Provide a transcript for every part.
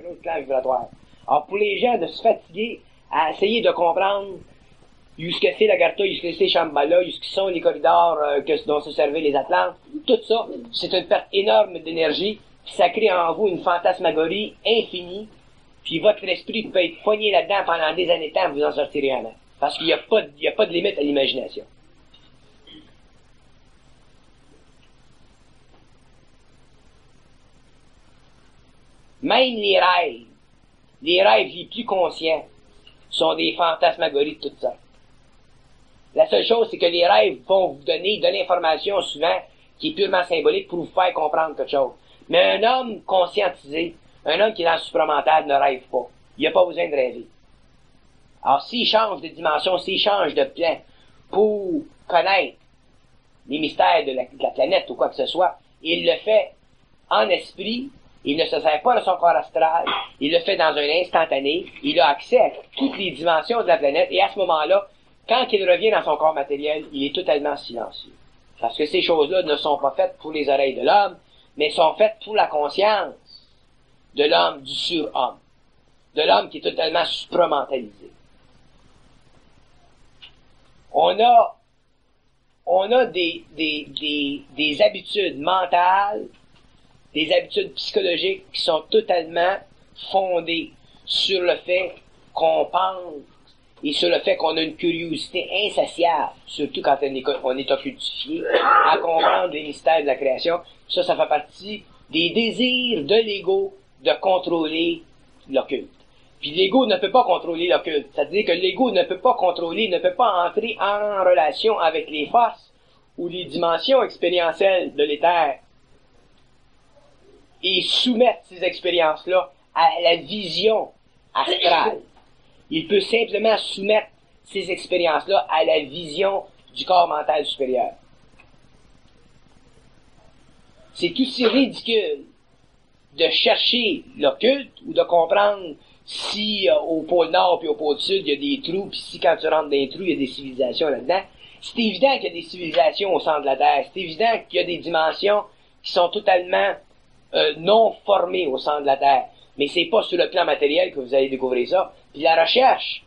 un autre plan vibratoire. Alors, pour les gens de se fatiguer à essayer de comprendre jusqu'à c'est l'Agartha, jusqu'à c'est Shambhala, jusqu'à sont les corridors dont se servaient les Atlantes, tout ça, c'est une perte énorme d'énergie, puis ça crée en vous une fantasmagorie infinie, puis votre esprit peut être poigné là-dedans pendant des années de temps, vous en sortirez jamais. Parce qu'il n'y a pas de limite à l'imagination. Même les rêves les plus conscients, sont des fantasmagories de toutes sortes. La seule chose, c'est que les rêves vont vous donner de l'information souvent qui est purement symbolique pour vous faire comprendre quelque chose. Mais un homme conscientisé, un homme qui est dans le supramental ne rêve pas. Il n'a pas besoin de rêver. Alors, s'il change de dimension, s'il change de plan pour connaître les mystères de la planète ou quoi que ce soit, il le fait en esprit, il ne se sert pas de son corps astral, il le fait dans un instantané, il a accès à toutes les dimensions de la planète, et à ce moment-là, quand il revient dans son corps matériel, il est totalement silencieux. Parce que ces choses-là ne sont pas faites pour les oreilles de l'homme, mais sont faites pour la conscience de l'homme, du surhomme, de l'homme qui est totalement supramentalisé. On a des habitudes mentales, des habitudes psychologiques qui sont totalement fondées sur le fait qu'on pense et sur le fait qu'on a une curiosité insatiable, surtout quand on est occultifié, à comprendre les mystères de la création. Ça fait partie des désirs de l'ego de contrôler l'occulte. Puis l'ego ne peut pas contrôler l'occulte. C'est-à-dire que l'ego ne peut pas contrôler, ne peut pas entrer en relation avec les forces ou les dimensions expérientielles de l'éther et soumettre ces expériences-là à la vision astrale. Il peut simplement soumettre ces expériences-là à la vision du corps mental supérieur. C'est aussi ridicule de chercher l'occulte ou de comprendre si au pôle Nord puis au pôle Sud, il y a des trous, puis si quand tu rentres dans les trous, il y a des civilisations là-dedans. C'est évident qu'il y a des civilisations au centre de la Terre. C'est évident qu'il y a des dimensions qui sont totalement non formées au centre de la Terre. Mais c'est pas sur le plan matériel que vous allez découvrir ça. Puis la recherche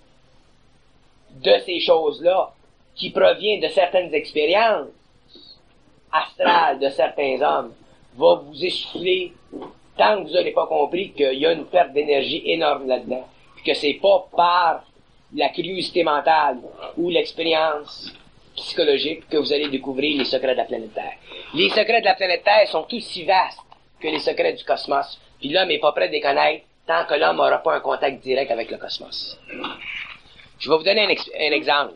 de ces choses-là, qui provient de certaines expériences astrales de certains hommes, va vous essouffler tant que vous n'aurez pas compris qu'il y a une perte d'énergie énorme là-dedans. Puis que c'est pas par la curiosité mentale ou l'expérience psychologique que vous allez découvrir les secrets de la planète Terre. Les secrets de la planète Terre sont aussi vastes que les secrets du cosmos. Puis l'homme n'est pas prêt de les connaître tant que l'homme n'aura pas un contact direct avec le cosmos. Je vais vous donner un exemple.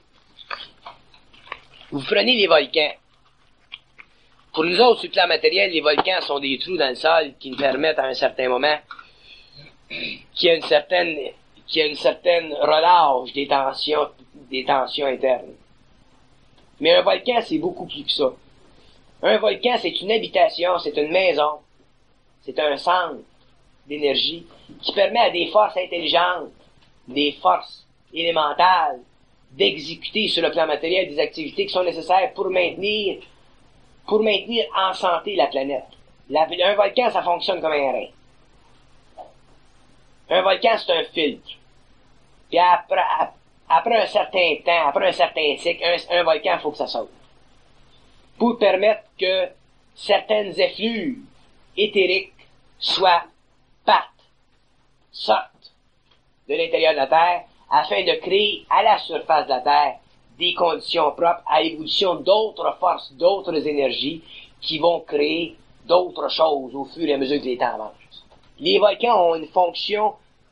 Vous prenez les volcans. Pour nous autres, sur le plan matériel, les volcans sont des trous dans le sol qui nous permettent à un certain moment qu'il y a une certaine relâche des tensions internes. Mais un volcan, c'est beaucoup plus que ça. Un volcan, c'est une habitation, c'est une maison, c'est un centre d'énergie qui permet à des forces intelligentes, des forces élémentales, d'exécuter sur le plan matériel des activités qui sont nécessaires pour maintenir en santé la planète. Un volcan, ça fonctionne comme un rein. Un volcan, c'est un filtre. Puis après un certain temps, après un certain cycle, un volcan, il faut que ça saute. Pour permettre que certaines effluves éthériques sortent de l'intérieur de la Terre afin de créer à la surface de la Terre des conditions propres à l'évolution d'autres forces, d'autres énergies qui vont créer d'autres choses au fur et à mesure que les temps avancent. Les volcans ont une fonction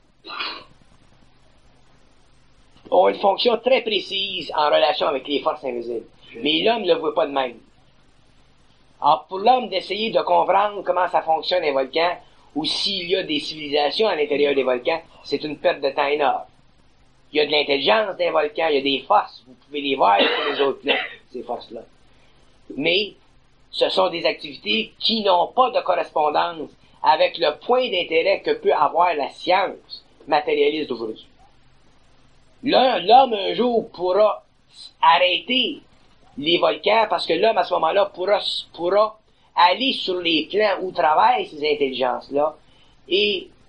très précise en relation avec les forces invisibles. Mais l'homme ne le voit pas de même. Alors, pour l'homme d'essayer de comprendre comment ça fonctionne un volcan, ou s'il y a des civilisations à l'intérieur des volcans, c'est une perte de temps énorme. Il y a de l'intelligence d'un volcan, il y a des forces, vous pouvez les voir sur les autres plans, ces forces-là. Mais, ce sont des activités qui n'ont pas de correspondance avec le point d'intérêt que peut avoir la science matérialiste d'aujourd'hui. L'homme, un jour, pourra arrêter les volcans, parce que l'homme, à ce moment-là, pourra aller sur les plans où travaillent ces intelligences-là et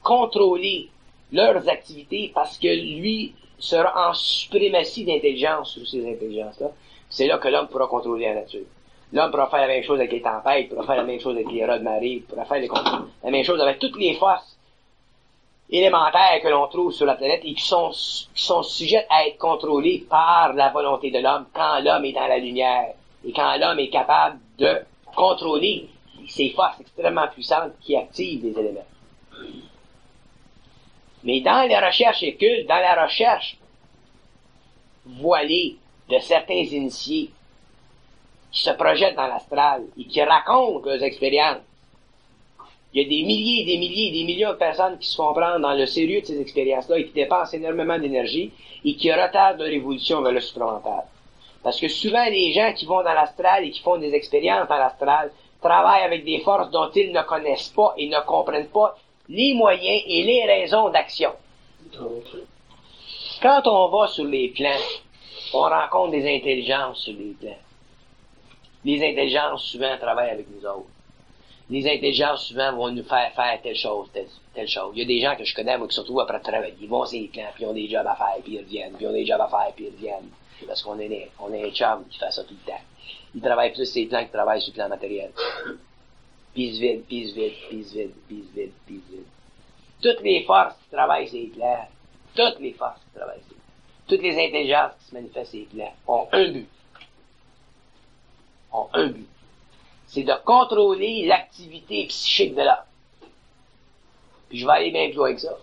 contrôler leurs activités parce que lui sera en suprématie d'intelligence sur ces intelligences-là. C'est là que l'homme pourra contrôler la nature. L'homme pourra faire la même chose avec les tempêtes, pourra faire la même chose avec les rats de marée, pourra faire la même chose avec toutes les forces élémentaires que l'on trouve sur la planète et qui sont sujettes à être contrôlées par la volonté de l'homme quand l'homme est dans la lumière et quand l'homme est capable de contrôler ces forces extrêmement puissantes qui activent les éléments. Mais dans les recherches occultes, dans la recherche voilée de certains initiés qui se projettent dans l'astral et qui racontent leurs expériences, il y a des milliers, des millions de personnes qui se font prendre dans le sérieux de ces expériences-là et qui dépensent énormément d'énergie et qui retardent leur évolution vers le supramental. Parce que souvent, les gens qui vont dans l'astral et qui font des expériences dans l'astral travaillent avec des forces dont ils ne connaissent pas et ne comprennent pas les moyens et les raisons d'action. Quand on va sur les plans, on rencontre des intelligences sur les plans. Les intelligences, souvent, travaillent avec nous autres. Les intelligences, souvent, vont nous faire telle chose, telle chose. Il y a des gens que je connais, moi, qui se retrouvent après travailler. Ils vont sur les plans, puis ils ont des jobs à faire, puis ils reviennent, puis ils ont des jobs à faire, puis ils reviennent. Parce qu'on est un chum qui fait ça tout le temps. Ils travaillent plus sur les plans qu'ils travaillent sur le plan matériel. Puis ils se vident, puis ils se vident, puis ils se vident, puis ils se vident, puis ils se vident. Toutes les forces qui travaillent sur les plans, toutes les forces qui travaillent sur les plans, toutes les intelligences qui se manifestent sur les plans, ont un but. Ont un but. C'est de contrôler l'activité psychique de l'homme. Puis je vais aller bien plus loin que ça.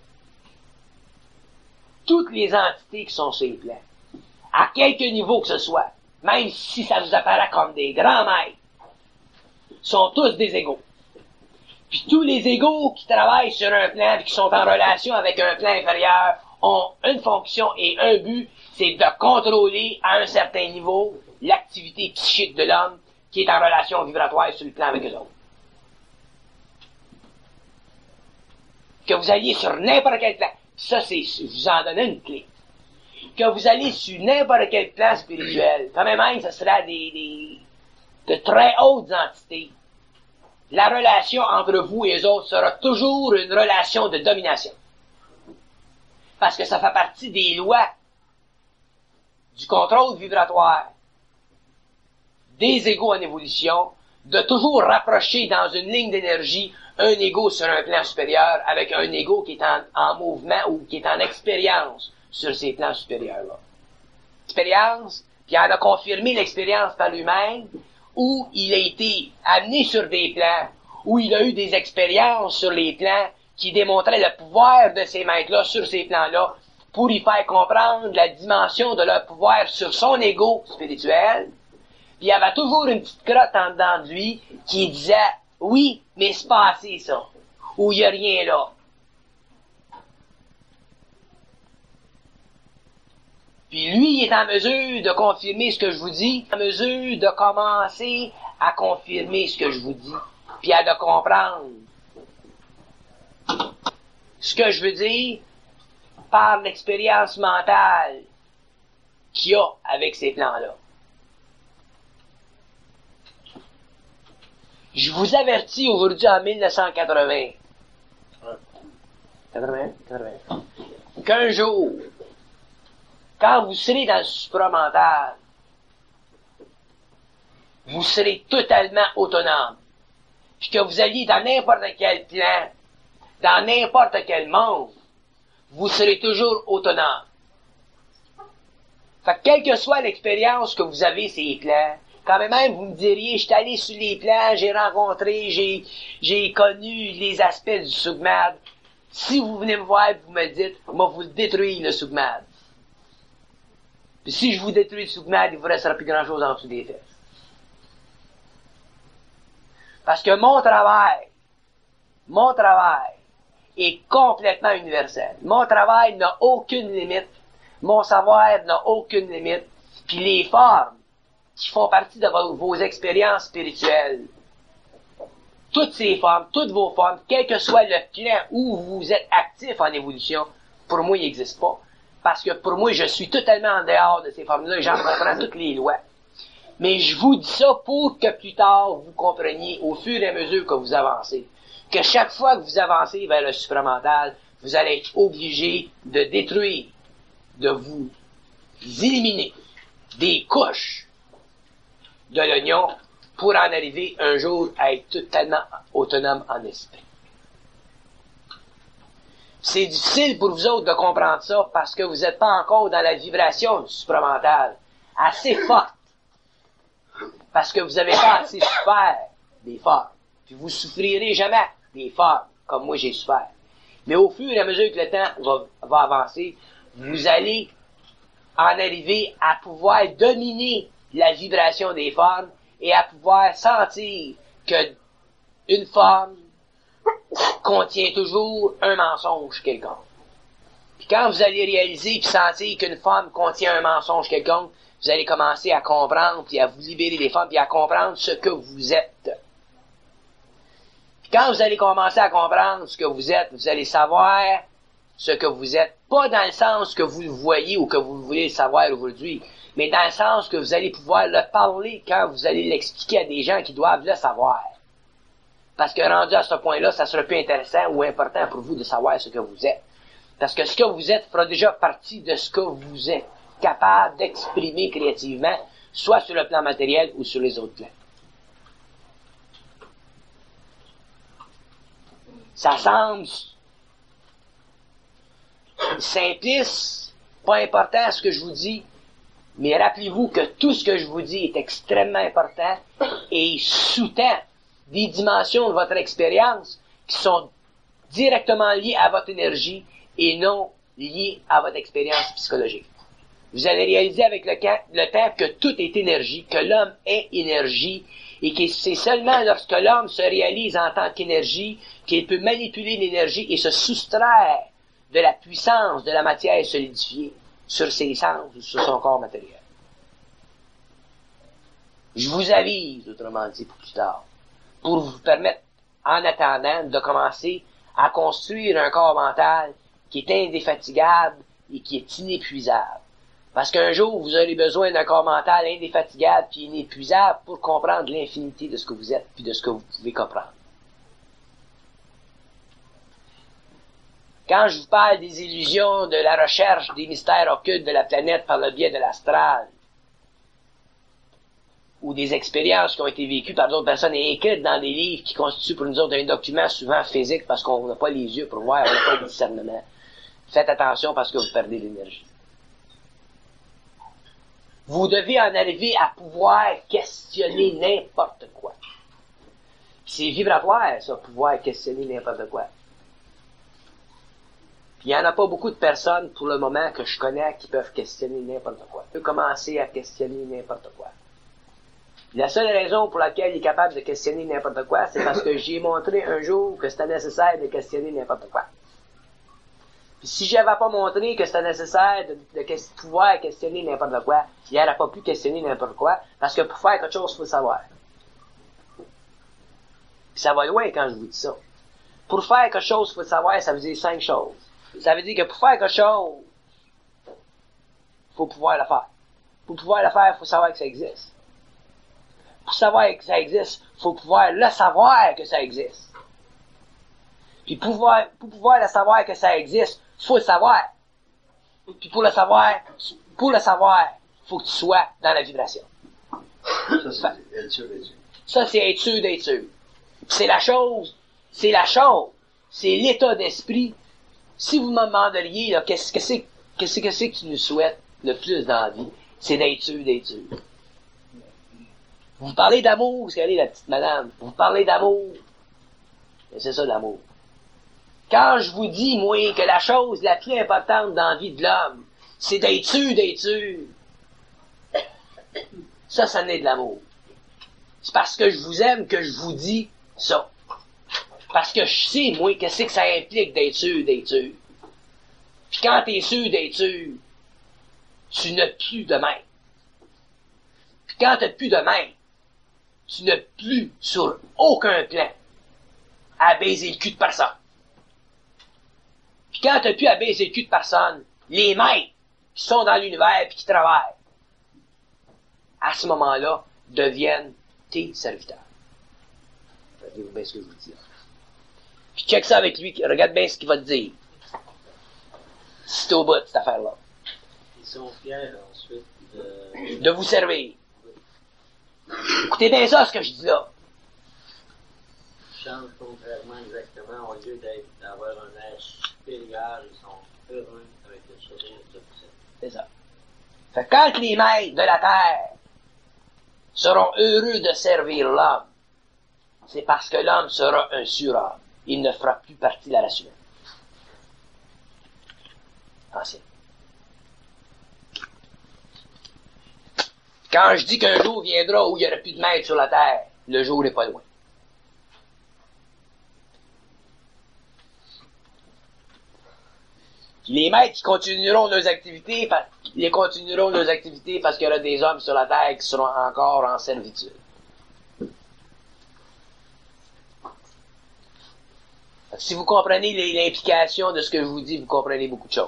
Toutes les entités qui sont sur les plans, à quelque niveau que ce soit, même si ça vous apparaît comme des grands maîtres, sont tous des égaux. Puis tous les égaux qui travaillent sur un plan et qui sont en relation avec un plan inférieur ont une fonction et un but, c'est de contrôler à un certain niveau l'activité psychique de l'homme qui est en relation vibratoire sur le plan avec eux autres. Que vous alliez sur n'importe quel plan, ça c'est, je vous en donne une clé. Que vous allez sur n'importe quel plan spirituel, quand même ce sera de très hautes entités. La relation entre vous et les autres sera toujours une relation de domination. Parce que ça fait partie des lois du contrôle vibratoire des égaux en évolution, de toujours rapprocher dans une ligne d'énergie un égo sur un plan supérieur avec un égo qui est en mouvement ou qui est en expérience sur ces plans supérieurs-là. Expérience, puis il a confirmé l'expérience par lui-même, où il a été amené sur des plans, où il a eu des expériences sur les plans qui démontraient le pouvoir de ces maîtres-là sur ces plans-là, pour y faire comprendre la dimension de leur pouvoir sur son égo spirituel. Puis il y avait toujours une petite crotte en dedans de lui qui disait « Oui, mais c'est pas assez ça. » Ou « Il y a rien là. » Puis lui, il est en mesure de confirmer ce que je vous dis, en mesure de commencer à confirmer ce que je vous dis, puis à de comprendre ce que je veux dire par l'expérience mentale qu'il y a avec ces plans-là. Je vous avertis aujourd'hui en 1980, qu'un jour, quand vous serez dans le supramental, vous serez totalement autonome. Puis que vous alliez dans n'importe quel plan, dans n'importe quel monde, vous serez toujours autonome. Fait que quelle que soit l'expérience que vous avez sur les plans, quand même vous me diriez, je suis allé sur les plans, j'ai rencontré, j'ai connu les aspects du Sougmad. Si vous venez me voir et vous me dites, moi vous détruire le Sougmad. Puis si je vous détruis le Sougmad, il vous restera plus grand chose en dessous des fesses. Parce que mon travail est complètement universel. Mon travail n'a aucune limite. Mon savoir n'a aucune limite. Puis les formes qui font partie de vos expériences spirituelles, toutes ces formes, toutes vos formes, quel que soit le plan où vous êtes actif en évolution, pour moi, il n'existe pas. Parce que pour moi, je suis totalement en dehors de ces formes-là et j'en comprends toutes les lois. Mais je vous dis ça pour que plus tard, vous compreniez, au fur et à mesure que vous avancez, que chaque fois que vous avancez vers le supramental, vous allez être obligé de détruire, de vous éliminer des couches de l'oignon pour en arriver un jour à être totalement autonome en esprit. C'est difficile pour vous autres de comprendre ça parce que vous n'êtes pas encore dans la vibration supramentale assez forte. Parce que vous n'avez pas assez souffert des formes. Puis vous souffrirez jamais des formes comme moi j'ai souffert. Mais au fur et à mesure que le temps va avancer, vous allez en arriver à pouvoir dominer la vibration des formes et à pouvoir sentir que une forme contient toujours un mensonge quelconque. Puis quand vous allez réaliser et sentir qu'une forme contient un mensonge quelconque, vous allez commencer à comprendre, puis à vous libérer des formes, puis à comprendre ce que vous êtes. Puis quand vous allez commencer à comprendre ce que vous êtes, vous allez savoir ce que vous êtes, pas dans le sens que vous le voyez ou que vous voulez le savoir aujourd'hui, mais dans le sens que vous allez pouvoir le parler quand vous allez l'expliquer à des gens qui doivent le savoir. Parce que rendu à ce point-là, ça sera plus intéressant ou important pour vous de savoir ce que vous êtes. Parce que ce que vous êtes fera déjà partie de ce que vous êtes capable d'exprimer créativement, soit sur le plan matériel ou sur les autres plans. Ça semble simpliste, pas important ce que je vous dis, mais rappelez-vous que tout ce que je vous dis est extrêmement important et sous-tend des dimensions de votre expérience qui sont directement liées à votre énergie et non liées à votre expérience psychologique. Vous allez réaliser avec le temps que tout est énergie, que l'homme est énergie, et que c'est seulement lorsque l'homme se réalise en tant qu'énergie qu'il peut manipuler l'énergie et se soustraire de la puissance de la matière solidifiée sur ses sens ou sur son corps matériel. Je vous avise, autrement dit, pour plus tard, pour vous permettre, en attendant, de commencer à construire un corps mental qui est indéfatigable et qui est inépuisable. Parce qu'un jour, vous aurez besoin d'un corps mental indéfatigable puis inépuisable pour comprendre l'infinité de ce que vous êtes puis de ce que vous pouvez comprendre. Quand je vous parle des illusions, de la recherche des mystères occultes de la planète par le biais de l'astral, ou des expériences qui ont été vécues par d'autres personnes et écrites dans des livres qui constituent pour nous autres un document souvent physique parce qu'on n'a pas les yeux pour voir, on n'a pas le discernement. Faites attention parce que vous perdez l'énergie. Vous devez en arriver à pouvoir questionner n'importe quoi. C'est vibratoire, ça, pouvoir questionner n'importe quoi. Puis il n'y en a pas beaucoup de personnes, pour le moment, que je connais, qui peuvent questionner n'importe quoi. Ils peuvent commencer à questionner n'importe quoi. La seule raison pour laquelle il est capable de questionner n'importe quoi, c'est parce que j'ai montré un jour que c'était nécessaire de questionner n'importe quoi. Puis si j'avais pas montré que c'était nécessaire de pouvoir questionner n'importe quoi, il n'aurait pas pu questionner n'importe quoi, parce que pour faire quelque chose, il faut le savoir. Puis ça va loin quand je vous dis ça. Pour faire quelque chose, il faut le savoir, ça veut dire 5 choses. Ça veut dire que pour faire quelque chose, il faut pouvoir le faire. Pour pouvoir le faire, il faut savoir que ça existe. Pour savoir que ça existe, il faut pouvoir le savoir que ça existe. Puis pour pouvoir le savoir que ça existe, il faut le savoir. Puis pour le savoir, il faut que tu sois dans la vibration. Ça, c'est être sûr d'être sûr. Ça, c'est être sûr d'être sûr. C'est la chose. C'est l'état d'esprit. Si vous me demanderiez, là, qu'est-ce que c'est que tu nous souhaites le plus dans la vie, c'est d'être sûr d'être sûr. Vous parlez d'amour, c'est la petite madame. Vous parlez d'amour. Et c'est ça l'amour. Quand je vous dis, moi, que la chose la plus importante dans la vie de l'homme, c'est d'être sûr. Ça naît de l'amour. C'est parce que je vous aime que je vous dis ça. Parce que je sais, moi, qu'est-ce que ça implique d'être sûr. Puis quand t'es sûr d'être sûr, tu n'as plus de main. Puis quand t'as plus de main, tu n'as plus sur aucun plan à baiser le cul de personne. Puis quand t'as plus à baiser le cul de personne, les maîtres qui sont dans l'univers et qui travaillent, à ce moment-là, deviennent tes serviteurs. Regardez-vous bien ce que je vous dis. Puis check ça avec lui, regarde bien ce qu'il va te dire. Si t'es au bout de cette affaire-là. Ils sont fiers ensuite de vous servir. Écoutez bien ça, ce que je dis là. Ils changent contrairement exactement, au lieu d'avoir un air supérieur, ils sont heureux avec le sourire de tout. C'est ça. Fait que quand les maîtres de la terre seront heureux de servir l'homme, c'est parce que l'homme sera un surhomme. Il ne fera plus partie de la race humaine. Ancien. Quand je dis qu'un jour viendra où il n'y aura plus de maître sur la terre, le jour n'est pas loin. Les maîtres qui continueront leurs activités, ils continueront leurs activités parce qu'il y aura des hommes sur la terre qui seront encore en servitude. Si vous comprenez l'implication de ce que je vous dis, vous comprenez beaucoup de choses.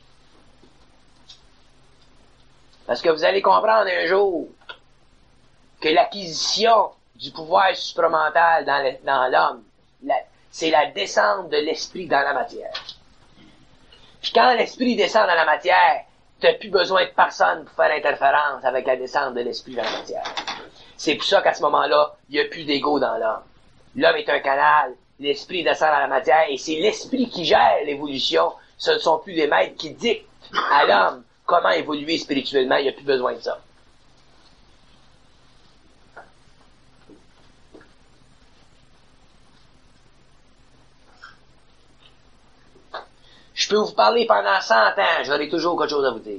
Parce que vous allez comprendre un jour que l'acquisition du pouvoir supramental dans l'homme, c'est la descente de l'esprit dans la matière. Puis quand l'esprit descend dans la matière, tu n'as plus besoin de personne pour faire interférence avec la descente de l'esprit dans la matière. C'est pour ça qu'à ce moment-là, il n'y a plus d'ego dans l'homme. L'homme est un canal, l'esprit descend dans la matière, et c'est l'esprit qui gère l'évolution. Ce ne sont plus les maîtres qui dictent à l'homme comment évoluer spirituellement, il n'y a plus besoin de ça. Je peux vous parler pendant 100 ans, j'aurai toujours quelque chose à vous dire.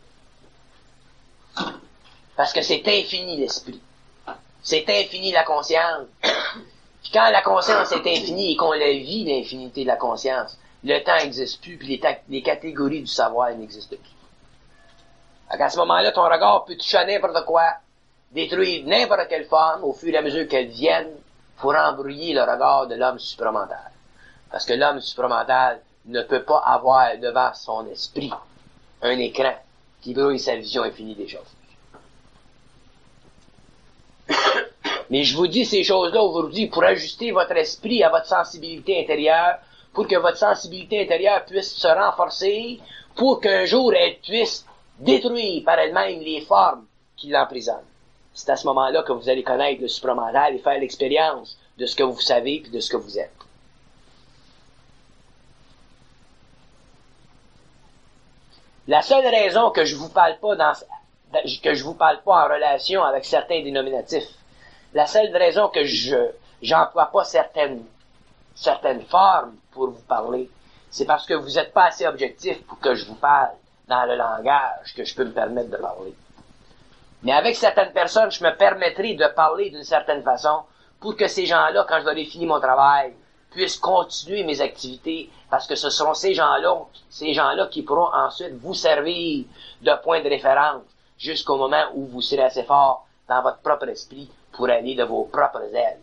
Parce que c'est infini l'esprit. C'est infini la conscience. Puis quand la conscience est infinie et qu'on la vit l'infinité de la conscience, le temps n'existe plus, puis les catégories du savoir n'existent plus. À ce moment-là, ton regard peut toucher à n'importe quoi, détruire n'importe quelle forme au fur et à mesure qu'elle vienne pour embrouiller le regard de l'homme supramental. Parce que l'homme supramental ne peut pas avoir devant son esprit un écran qui brouille sa vision infinie des choses. Mais je vous dis ces choses-là aujourd'hui pour ajuster votre esprit à votre sensibilité intérieure, pour que votre sensibilité intérieure puisse se renforcer, pour qu'un jour elle puisse détruire par elle-même les formes qui l'emprisonnent. C'est à ce moment-là que vous allez connaître le supramental et faire l'expérience de ce que vous savez et de ce que vous êtes. La seule raison que je vous parle pas en relation avec certains dénominatifs, la seule raison que j'emploie pas certaines formes pour vous parler, c'est parce que vous n'êtes pas assez objectif pour que je vous parle dans le langage que je peux me permettre de parler. Mais avec certaines personnes, je me permettrai de parler d'une certaine façon pour que ces gens-là, quand je leur ai fini mon travail, puissent continuer mes activités, parce que ce seront ces gens-là qui pourront ensuite vous servir de point de référence jusqu'au moment où vous serez assez fort dans votre propre esprit pour aller de vos propres ailes.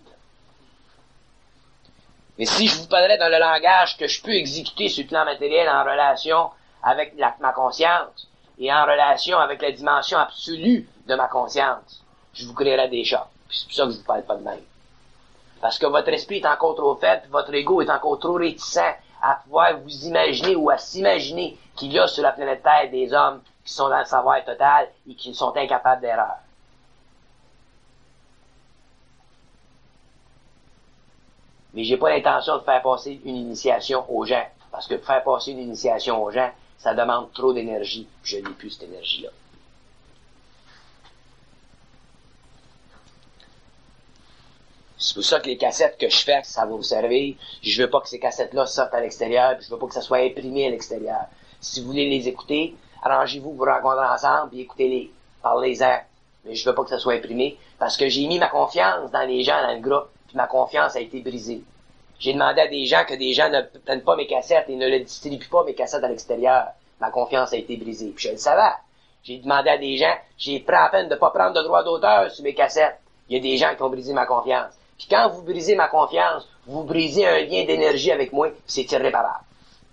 Mais si je vous parlerais dans le langage que je peux exécuter sur le plan matériel en relation avec ma conscience et en relation avec la dimension absolue de ma conscience, je vous créerais des chocs. C'est pour ça que je vous parle pas de même. Parce que votre esprit est encore trop faible, votre ego est encore trop réticent à pouvoir vous imaginer ou à s'imaginer qu'il y a sur la planète Terre des hommes qui sont dans le savoir total et qui sont incapables d'erreur. Mais j'ai pas l'intention de faire passer une initiation aux gens. Parce que faire passer une initiation aux gens, ça demande trop d'énergie. Je n'ai plus cette énergie-là. C'est pour ça que les cassettes que je fais, ça va vous servir. Je veux pas que ces cassettes-là sortent à l'extérieur, puis je veux pas que ça soit imprimé à l'extérieur. Si vous voulez les écouter, arrangez-vous, vous rencontrez ensemble, puis écoutez-les. Parlez-en. Mais je veux pas que ça soit imprimé, parce que j'ai mis ma confiance dans les gens, dans le groupe, puis ma confiance a été brisée. J'ai demandé à des gens que des gens ne prennent pas mes cassettes et ne le distribuent pas mes cassettes à l'extérieur. Ma confiance a été brisée. Puis je le savais. J'ai demandé à des gens, j'ai pris la peine de pas prendre de droit d'auteur sur mes cassettes. Il y a des gens qui ont brisé ma confiance. Puis quand vous brisez ma confiance, vous brisez un lien d'énergie avec moi, puis c'est irréparable.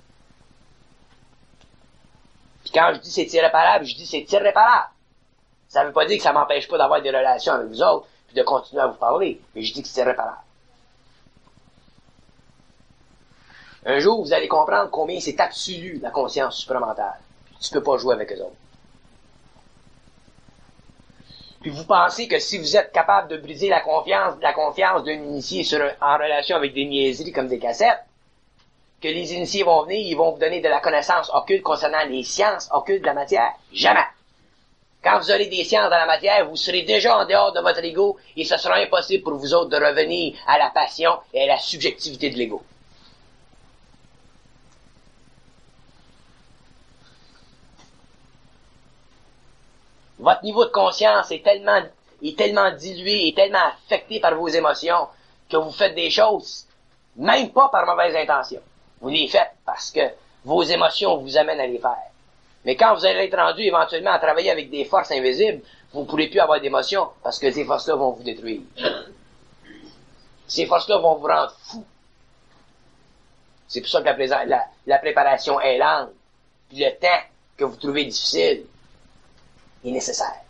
Puis quand je dis c'est irréparable, je dis c'est irréparable. Ça veut pas dire que ça m'empêche pas d'avoir des relations avec vous autres, puis de continuer à vous parler, mais je dis que c'est irréparable. Un jour, vous allez comprendre combien c'est absolu, la conscience supramentale. Tu peux pas jouer avec eux autres. Puis vous pensez que si vous êtes capable de briser la confiance d'un initié en relation avec des niaiseries comme des cassettes, que les initiés vont venir, ils vont vous donner de la connaissance occulte concernant les sciences occultes de la matière? Jamais! Quand vous aurez des sciences dans la matière, vous serez déjà en dehors de votre ego et ce sera impossible pour vous autres de revenir à la passion et à la subjectivité de l'ego. Votre niveau de conscience est tellement dilué, est tellement affecté par vos émotions que vous faites des choses, même pas par mauvaise intention. Vous les faites parce que vos émotions vous amènent à les faire. Mais quand vous allez être rendu éventuellement à travailler avec des forces invisibles, vous ne pourrez plus avoir d'émotions parce que ces forces-là vont vous détruire. Ces forces-là vont vous rendre fou. C'est pour ça que la préparation est lente. Puis le temps que vous trouvez difficile est nécessaire.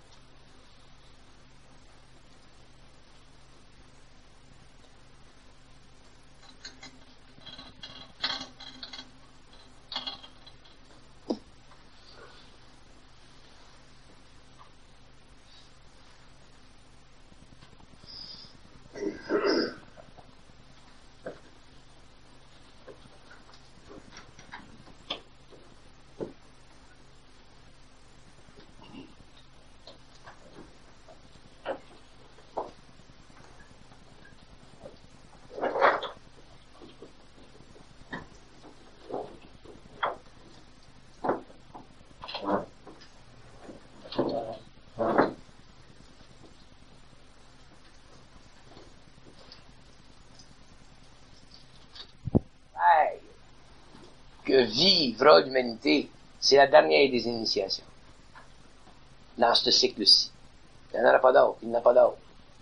Que vivra l'humanité, c'est la dernière des initiations. Dans ce cycle-ci. Il n'y en aura pas d'autre. Il n'y en a pas d'autre.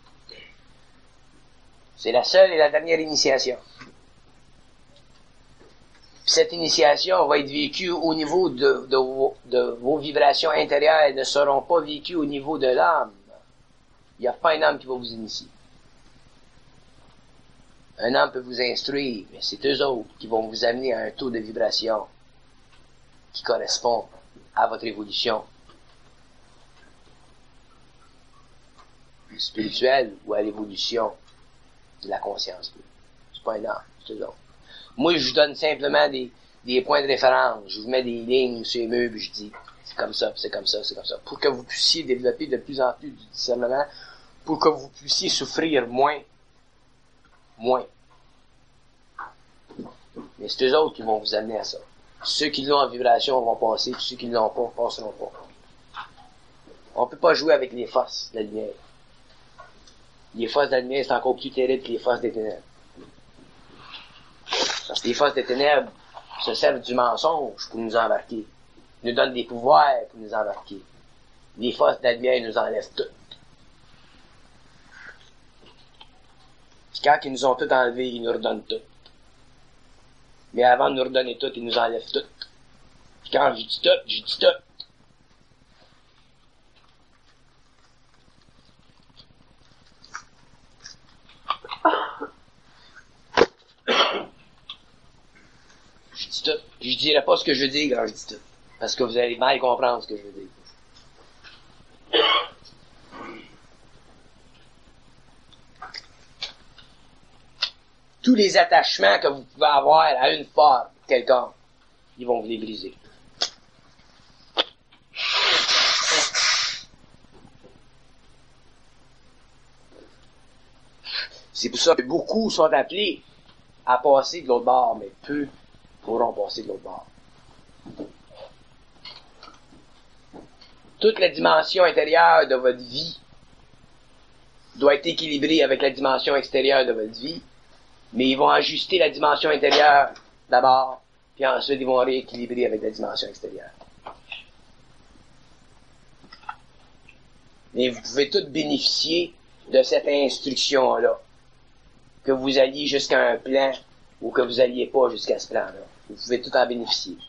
C'est la seule et la dernière initiation. Puis cette initiation va être vécue au niveau de vos vibrations intérieures. Elles ne seront pas vécues au niveau de l'âme. Il n'y a pas un âme qui va vous initier. Un homme peut vous instruire, mais c'est eux autres qui vont vous amener à un taux de vibration qui correspond à votre évolution spirituelle ou à l'évolution de la conscience. C'est pas un homme, c'est eux autres. Moi, je vous donne simplement des points de référence. Je vous mets des lignes sur les murs, puis je dis, c'est comme ça, c'est comme ça, c'est comme ça. Pour que vous puissiez développer de plus en plus du discernement, pour que vous puissiez souffrir moins. Mais c'est eux autres qui vont vous amener à ça. Ceux qui l'ont en vibration vont passer, puis ceux qui ne l'ont pas, passeront pas. On ne peut pas jouer avec les forces de la lumière. Les forces de la lumière, c'est encore plus terrible que les forces des ténèbres. Parce que les forces des ténèbres se servent du mensonge pour nous embarquer. Ils nous donnent des pouvoirs pour nous embarquer. Les forces de la lumière nous enlèvent tout. Puis quand ils nous ont tout enlevé, ils nous redonnent tout. Mais avant de nous redonner tout, ils nous enlèvent tout. Puis quand je dis tout, je dis tout. Je dis tout. Je dirai pas ce que je dis quand je dis tout. Parce que vous allez mal comprendre ce que je veux dire. Tous les attachements que vous pouvez avoir à une forme quelconque, ils vont vous les briser. C'est pour ça que beaucoup sont appelés à passer de l'autre bord, mais peu pourront passer de l'autre bord. Toute la dimension intérieure de votre vie doit être équilibrée avec la dimension extérieure de votre vie. Mais ils vont ajuster la dimension intérieure d'abord, puis ensuite ils vont rééquilibrer avec la dimension extérieure. Mais vous pouvez tous bénéficier de cette instruction-là. Que vous alliez jusqu'à un plan ou que vous alliez pas jusqu'à ce plan-là. Vous pouvez tout en bénéficier.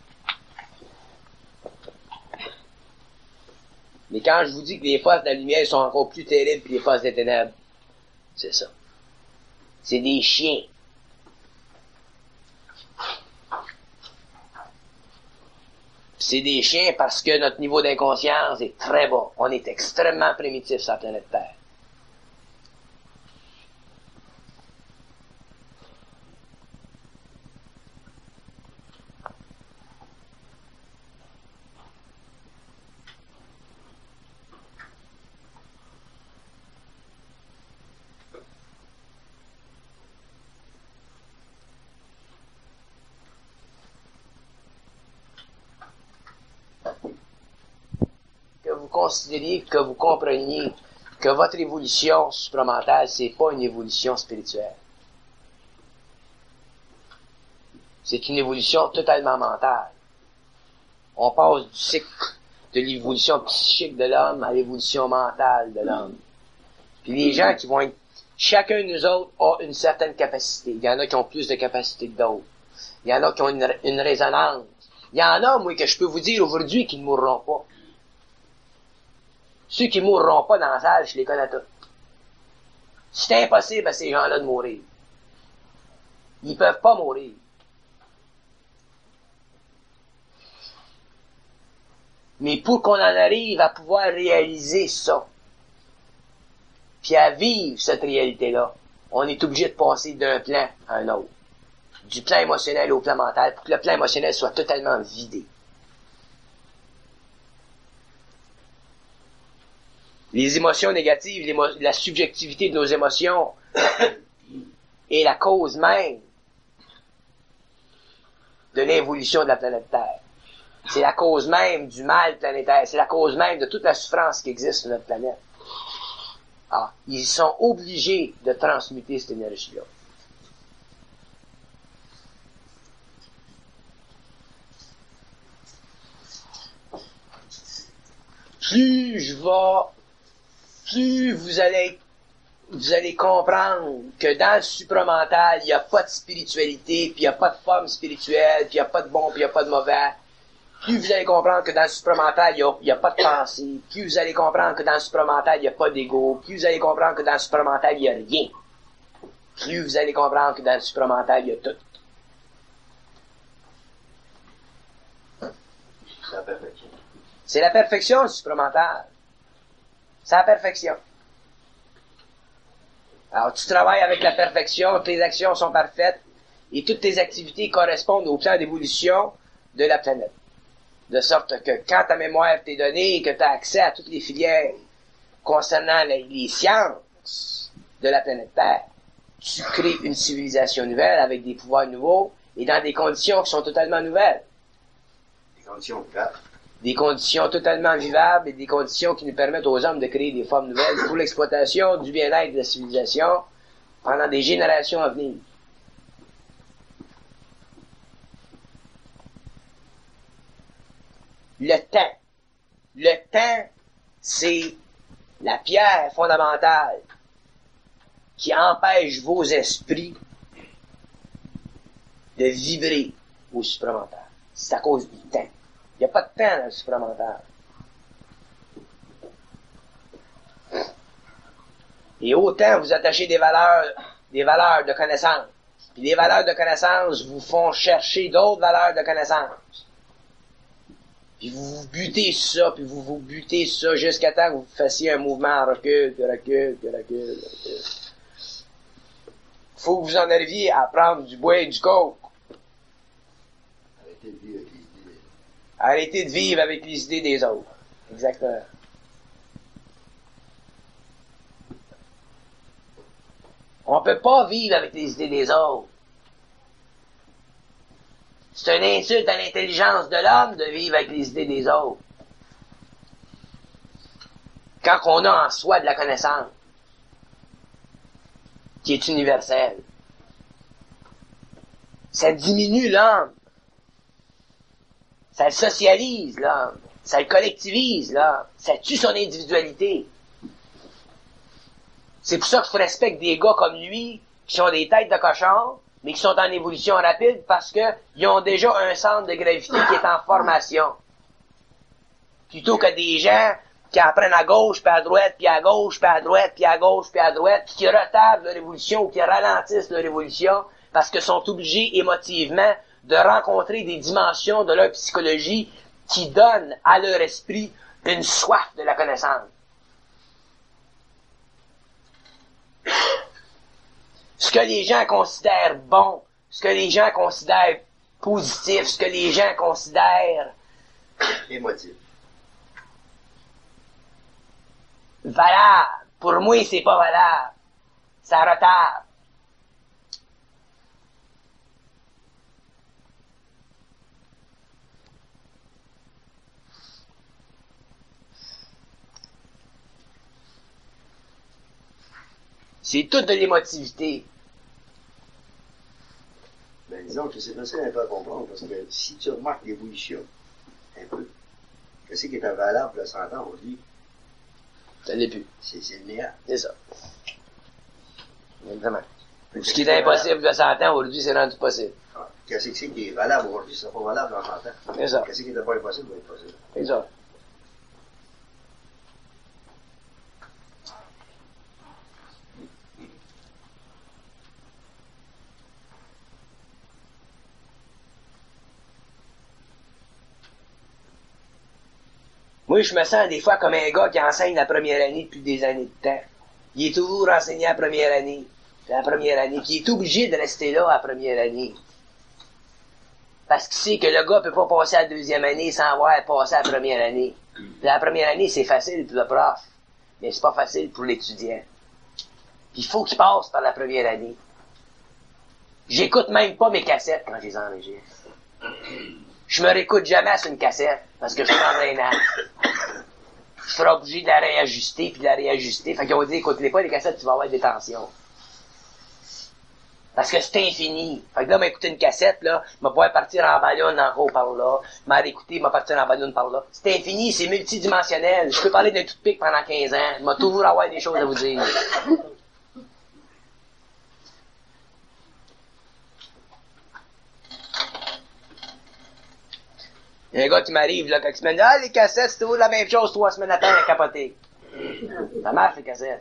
Mais quand je vous dis que les forces de la lumière sont encore plus terribles que les forces des ténèbres, c'est ça. C'est des chiens. C'est des chiens parce que notre niveau d'inconscience est très bas. On est extrêmement primitif sur la planète Terre. Que vous considériez, que vous compreniez que votre évolution supramentale, c'est pas une évolution spirituelle. C'est une évolution totalement mentale. On passe du cycle de l'évolution psychique de l'homme à l'évolution mentale de l'homme. Puis les gens qui vont être... Chacun de nous autres a une certaine capacité. Il y en a qui ont plus de capacité que d'autres. Il y en a qui ont une résonance. Il y en a, moi, que je peux vous dire aujourd'hui, qui ne mourront pas. Ceux qui mourront pas dans la salle, je les connais tous. C'est impossible à ces gens-là de mourir. Ils peuvent pas mourir. Mais pour qu'on en arrive à pouvoir réaliser ça, puis à vivre cette réalité-là, on est obligé de passer d'un plan à un autre. Du plan émotionnel au plan mental, pour que le plan émotionnel soit totalement vidé. Les émotions négatives, la subjectivité de nos émotions est la cause même de l'évolution de la planète Terre. C'est la cause même du mal planétaire. C'est la cause même de toute la souffrance qui existe sur notre planète. Ah, ils sont obligés de transmuter cette énergie-là. Plus vous allez comprendre que dans le supramental, il n'y a pas de spiritualité, puis il n'y a pas de forme spirituelle, puis il n'y a pas de bon, puis il n'y a pas de mauvais. Plus vous allez comprendre que dans le supramental, il n'y a pas de pensée. Plus vous allez comprendre que dans le supramental, il n'y a pas d'ego. Plus vous allez comprendre que dans le supramental, il n'y a rien. Plus vous allez comprendre que dans le supramental, il y a tout. C'est la perfection. C'est la perfection, le supramental. C'est la perfection. Alors, tu travailles avec la perfection, tes actions sont parfaites, et toutes tes activités correspondent au plan d'évolution de la planète. De sorte que quand ta mémoire t'est donnée et que tu as accès à toutes les filières concernant les sciences de la planète Terre, tu crées une civilisation nouvelle avec des pouvoirs nouveaux et dans des conditions qui sont totalement nouvelles. Des conditions vivables. Des conditions totalement vivables et des conditions qui nous permettent aux hommes de créer des formes nouvelles pour l'exploitation du bien-être de la civilisation pendant des générations à venir. Le temps, c'est la pierre fondamentale qui empêche vos esprits de vibrer au supramental. C'est à cause du temps. Il n'y a pas de temps dans le supramental. Et autant vous attachez des valeurs de connaissance. Puis les valeurs de connaissance vous font chercher d'autres valeurs de connaissance. Puis vous vous butez sur ça, puis vous vous butez sur ça jusqu'à temps que vous fassiez un mouvement en recul, puis recul. Faut que vous en arriviez à prendre du bois et du coke. Arrêtez de vivre avec les idées des autres. Exactement. On peut pas vivre avec les idées des autres. C'est une insulte à l'intelligence de l'homme de vivre avec les idées des autres. Quand on a en soi de la connaissance, qui est universelle, ça diminue l'homme. Ça le socialise, là. Ça le collectivise, là. Ça tue son individualité. C'est pour ça qu'il faut respecter des gars comme lui, qui sont des têtes de cochon, mais qui sont en évolution rapide parce que ils ont déjà un centre de gravité qui est en formation. Plutôt que des gens qui apprennent à gauche, puis à droite, puis à gauche, puis à droite, puis à gauche, puis à droite, puis qui retardent leur évolution ou qui ralentissent leur évolution parce qu'ils sont obligés émotivement de rencontrer des dimensions de leur psychologie qui donnent à leur esprit une soif de la connaissance. Ce que les gens considèrent bon, ce que les gens considèrent positif, ce que les gens considèrent émotif, valable. Pour moi, c'est pas valable. Ça retarde. C'est toute de l'émotivité. Ben, disons que c'est facile un peu à comprendre, parce que si tu remarques l'ébullition, un peu, qu'est-ce qui était valable pour le 100 ans aujourd'hui? Ça l'est plus. C'est le néant. C'est ça. Exactement. Ce qui est impossible de 100 ans, aujourd'hui, c'est rendu possible. Ah, qu'est-ce que c'est qui est valable aujourd'hui, c'est pas valable dans 100 ans? C'est ça. Qu'est-ce qui n'était pas impossible va être possible? C'est ça. Moi, je me sens des fois comme un gars qui enseigne la première année depuis des années de temps. Il est toujours enseigné la première année. La première année. Puis il est obligé de rester là à la première année. Parce qu'il sait que le gars peut pas passer à la deuxième année sans avoir passé à la première année. Puis la première année, c'est facile pour le prof. Mais c'est pas facile pour l'étudiant. Puis il faut qu'il passe par la première année. J'écoute même pas mes cassettes quand je les enregistre. Je me réécoute jamais sur une cassette, parce que je prendrai un an. Je serai obligé de la réajuster, puis de la réajuster. Fait qu'ils ont dit, écoute-les pas, les cassettes, tu vas avoir des tensions. Parce que c'est infini. Fait que là, m'écouter une cassette, là, m'a pouvoir partir en ballon en haut par là, m'a réécouter, m'a partir en ballon par là. C'est infini, c'est multidimensionnel. Je peux parler d'un toothpick pendant 15 ans. M'a toujours avoir des choses à vous dire. Il y a un gars qui m'arrive, là, quelques semaines, ah, les cassettes, c'est toujours la même chose, 3 semaines après, à capoter. Ça marche, les cassettes.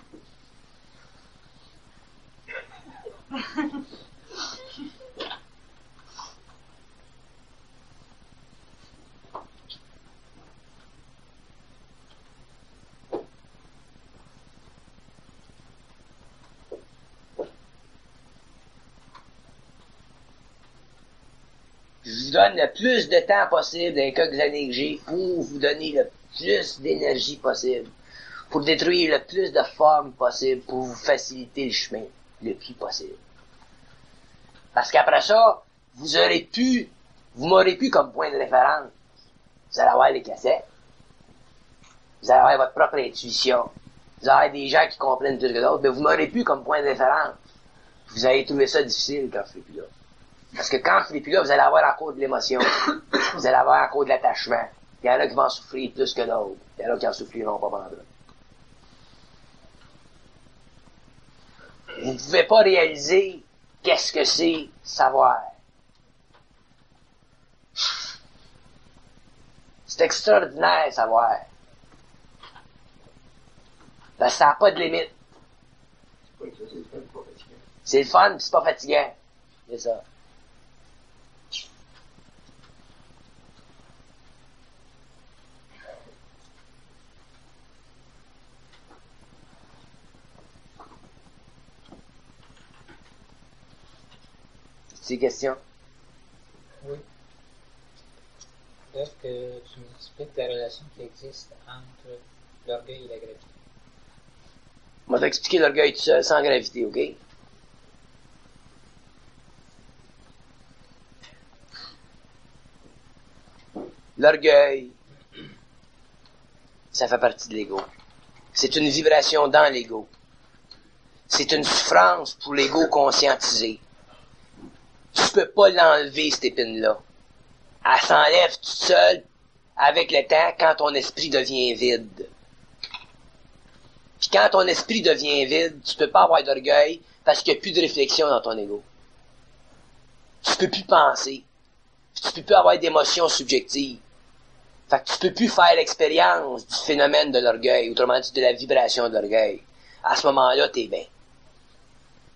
Je vous donne le plus de temps possible dans les quelques années que j'ai pour vous donner le plus d'énergie possible, pour détruire le plus de formes possible, pour vous faciliter le chemin le plus possible. Parce qu'après ça, vous m'aurez pu comme point de référence. Vous allez avoir les cassettes. Vous allez avoir votre propre intuition. Vous allez avoir des gens qui comprennent plus que d'autres, mais vous m'aurez plus comme point de référence. Vous allez trouver ça difficile quand je serai plus là. Parce que quand je serai plus là, vous allez avoir encore de l'émotion. Vous allez avoir encore de l'attachement. Il y en a qui vont en souffrir plus que d'autres. Il y en a qui en souffriront pas pendant. Vous ne pouvez pas réaliser qu'est-ce que c'est savoir. C'est extraordinaire, savoir. Parce que ça n'a pas de limite. C'est le fun, pis c'est pas fatigant. C'est ça. C'est question? Oui. Est-ce que tu m'expliques la relation qui existe entre l'orgueil et la gravité? On va t'expliquer l'orgueil tout seul, sans gravité, ok? L'orgueil, ça fait partie de l'ego. C'est une vibration dans l'ego. C'est une souffrance pour l'ego conscientisé. Tu peux pas l'enlever, cette épine-là. Elle s'enlève toute seule avec le temps quand ton esprit devient vide. Puis quand ton esprit devient vide, tu peux pas avoir d'orgueil parce qu'il n'y a plus de réflexion dans ton ego. Tu peux plus penser. Puis tu peux plus avoir d'émotions subjectives. Fait que tu peux plus faire l'expérience du phénomène de l'orgueil, autrement dit de la vibration de l'orgueil. À ce moment-là, t'es bien.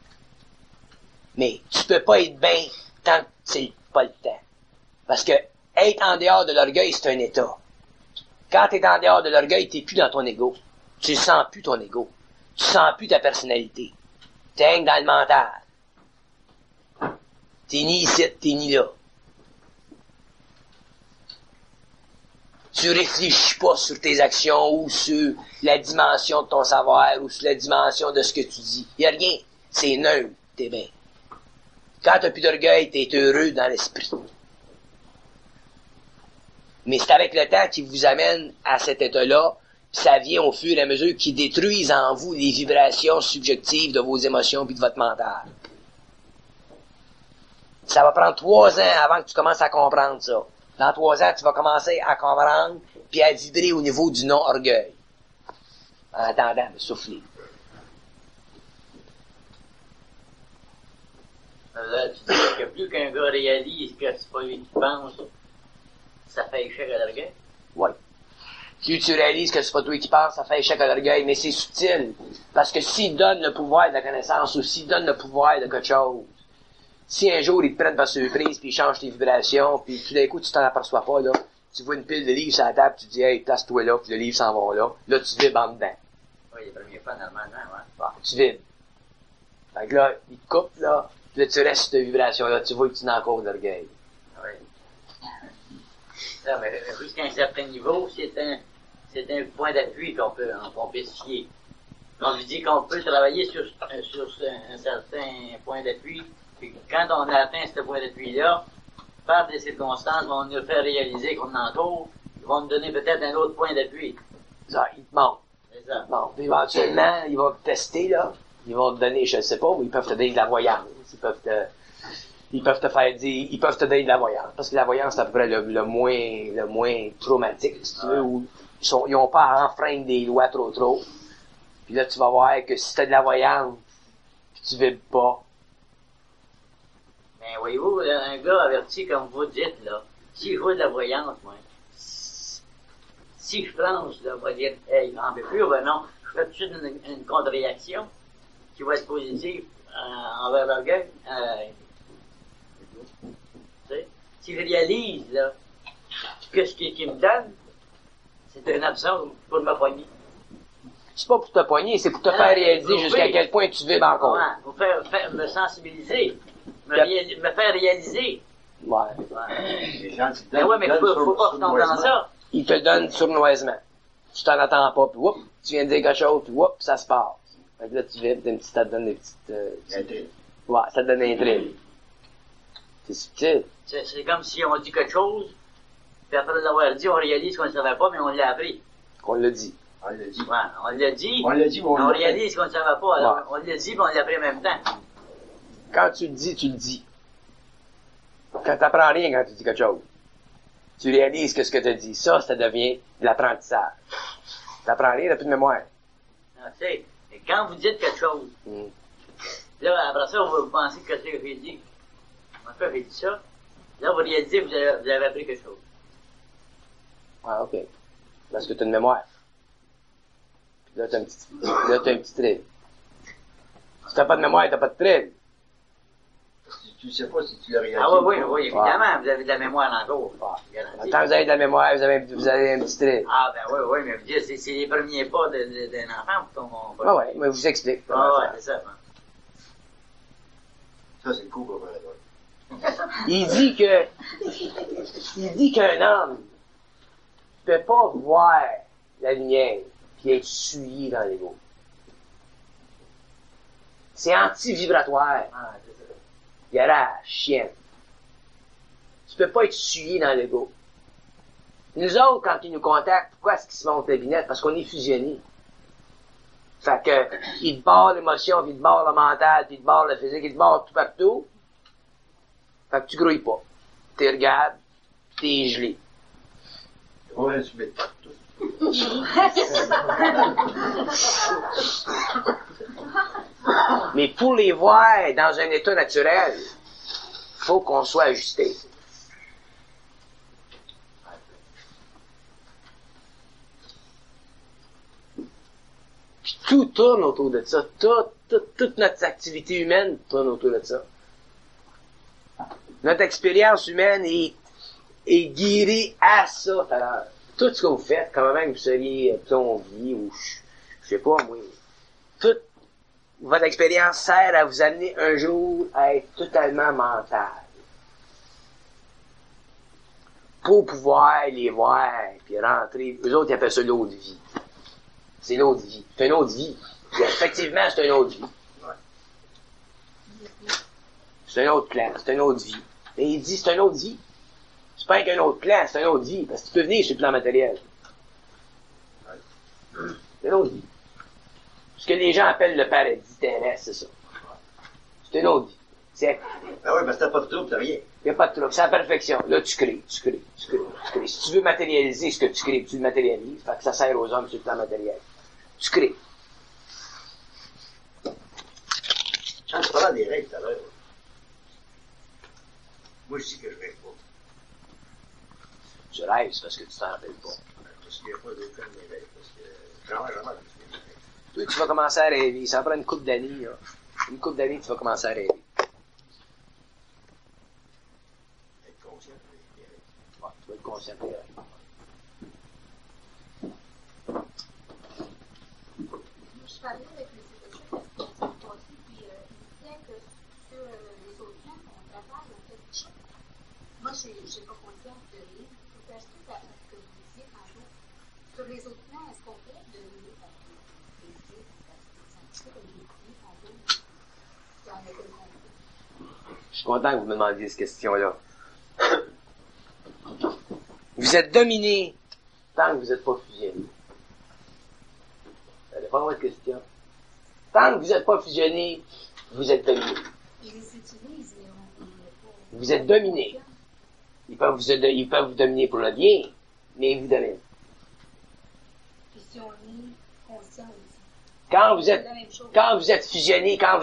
Mais tu peux pas être bien tant que c'est pas le temps. Parce que Être en dehors de l'orgueil, c'est un état. Quand t'es en dehors de l'orgueil, t'es plus dans ton ego. Tu sens plus ton ego. Tu sens plus ta personnalité. T'es rien que dans le mental. T'es ni ici, t'es ni là. Tu réfléchis pas sur tes actions ou sur la dimension de ton savoir ou sur la dimension de ce que tu dis. Y a rien. C'est neutre. T'es bien. Quand t'as plus d'orgueil, t'es heureux dans l'esprit. Mais c'est avec le temps qui vous amène à cet état-là, puis ça vient au fur et à mesure qui détruisent en vous les vibrations subjectives de vos émotions puis de votre mental. Ça va prendre 3 ans avant que tu commences à comprendre ça. Dans 3 ans, tu vas commencer à comprendre puis à vibrer au niveau du non-orgueil. En attendant de souffler. Là, tu dis que plus qu'un gars réalise que c'est pas lui qui pense, ça fait échec à l'orgueil? Oui. Plus tu réalises que c'est pas toi qui penses, ça fait échec à l'orgueil, mais c'est subtil. Parce que s'il donne le pouvoir de la connaissance ou s'il donne le pouvoir de quelque chose, si un jour ils te prennent par surprise puis ils changent tes vibrations, puis tout d'un coup tu t'en aperçois pas, là, tu vois une pile de livres sur la table, tu dis, hey, place-toi là, puis le livre s'en va là tu vibres en dedans. Oui, les premiers fois, normalement, ouais. Bon, tu vibres. Fait que là, il te coupe, là, puis là tu restes sur cette vibration-là, tu vois que tu n'as encore de l'orgueil. Oui. Ça, mais jusqu'à un certain niveau, c'est un point d'appui qu'on peut se fier. Donc, je dis qu'on peut travailler sur un certain point d'appui, puis quand on atteint ce point d'appui-là, par des circonstances, vont nous faire réaliser qu'on en trouve, ils vont nous donner peut-être un autre point d'appui. Ça, il te manque. C'est ça. Bon, puis éventuellement, ils vont te tester, là. Ils vont te donner, je sais pas, mais ils peuvent te donner de la voyance. Ils peuvent te faire dire, ils peuvent te donner de la voyance. Parce que la voyance, c'est à peu près le moins traumatique, si tu veux, où ils ont pas à enfreindre des lois trop. Puis là, tu vas voir que si t'as de la voyance, puis tu vibres pas. Mais voyez-vous, un gars averti comme vous dites, là, si je vois de la voyance, moi, si je planche, là, on va dire, hey, il en veut plus, ben non, je fais tout de suite une contre-réaction qui va être positive envers l'orgueil. Tu sais, si je réalise, là, que ce qui me donne, c'est une absence pour me poigner. C'est pas pour te poigner, c'est pour te faire réaliser jusqu'à quel point tu vibres encore. Ouais, pour me sensibiliser, me faire réaliser. Ouais. Les gens qui Mais ouais, mais faut pas que je tombe dans ça. Ils te le donnent sournoisement. Tu t'en attends pas, puis whoop, tu viens de dire quelque chose, puis whoop, ça se passe. Fait que là, tu vibres, ça te donne des petites... ouais, ça te donne des intrigues. C'est subtil. C'est comme si on dit quelque chose, puis après l'avoir dit, on réalise qu'on ne savait pas, mais on l'a appris. On l'a dit. On l'a dit. Ouais, on l'a dit, mais on réalise qu'on ne savait pas. Alors, on l'a dit, puis on l'a appris en même temps. Quand tu le dis, tu le dis. Quand t'apprends rien quand tu dis quelque chose. Tu réalises que ce que tu dis, ça devient de l'apprentissage. T'apprends rien, t'as plus de mémoire. Ah, tu sais, et quand vous dites quelque chose, là, après ça, vous pensez que c'est ce que j'ai dit. En fait, j'ai dit ça. Là, vous réalisez que vous avez appris quelque chose. Ah, ok. Parce que t'as une mémoire. Puis là, t'as un petit thrill. Si t'as pas de mémoire, t'as pas de thrill. Tu sais pas si tu l'as réalisé. Ah oui, évidemment, vous avez de la mémoire encore. Tant que vous avez de la mémoire, vous avez un petit thrill. Ah ben oui, mais vous dites, c'est les premiers pas d'un enfant pour ton... Ah ouais, mais je vous explique. Ah ouais, c'est ça. Ça, c'est cool, pour Il dit qu'un homme ne peut pas voir la lumière puis être souillé dans l'ego. C'est anti-vibratoire. Ah, c'est ça. Il y a la chienne. Tu peux pas être souillé dans l'ego. Nous autres, quand ils nous contactent, pourquoi est-ce qu'ils se montent la binette? Parce qu'on est fusionnés. Fait que, ils te barrent l'émotion, puis ils te barrent le mental, puis ils te barrent le physique, ils te barrent tout partout. Fait que tu grouilles pas. T'es regardes, t'es gelé. Ouais, tu mets partout. Mais pour les voir dans un état naturel, faut qu'on soit ajusté. Puis tout tourne autour de ça. Toute notre activité humaine tourne autour de ça. Notre expérience humaine est et guéri à ça. Alors, tout ce que vous faites, quand même vous seriez plombier ou je sais pas moi, toute votre expérience sert à vous amener un jour à être totalement mental. Pour pouvoir les voir, puis rentrer. Eux autres, ils appellent ça l'autre vie. C'est l'autre vie. C'est une autre vie. Et effectivement, c'est une autre vie. C'est un autre plan, c'est une autre vie. Et il dit, c'est une autre vie. C'est pas qu'un autre plan, c'est une autre vie. Parce que tu peux venir sur le plan matériel. C'est une autre vie. Ce que les gens appellent le paradis terrestre, c'est ça. C'est une autre vie. C'est... Ah oui, parce que t'as pas de trouble, t'as rien. Il n'y a pas de trouble. C'est la perfection. Là, tu crées. Si tu veux matérialiser ce que tu crées, tu le matérialises. Fait que ça sert aux hommes sur le plan matériel. Tu crées. Quand tu parlais des règles tout à l'heure, moi je dis que je rêve pas. Tu rêves, c'est parce que tu t'en rappelles pas. Parce qu'il n'y a pas d'aucun de mes rêves. Parce que jamais. Toi, tu vas commencer à rêver. Ça prend une couple d'années, là. Une couple d'années, tu vas commencer à rêver. Être conscient des rêves. Ouais, tu vas être conscient de tes rêves. Je parlais avec M. Boucher la semaine passée, puis il disait que sur les autres gens, on travaille, on fait des choses. Moi, je n'ai pas conscience de rien. Faut faire ça à ce que vous disiez tantôt. Sur les autres plans, est-ce qu'on fait de rien parce que les yeux, parce que c'est un petit peu comme des pieds tantôt, si on était compris. Je suis content que vous me demandiez cette question-là. Vous êtes dominé tant que vous n'êtes pas fusionné. Ça dépend de votre question. Tant que vous n'êtes pas fusionné, vous êtes dominé. Ils les utilisent, mais on n'est pas... Vous êtes dominé. Ils peuvent vous dominer pour le bien, mais ils vous dominent. Puis si on est conscient aussi. Quand vous C'est êtes la même chose. fusionné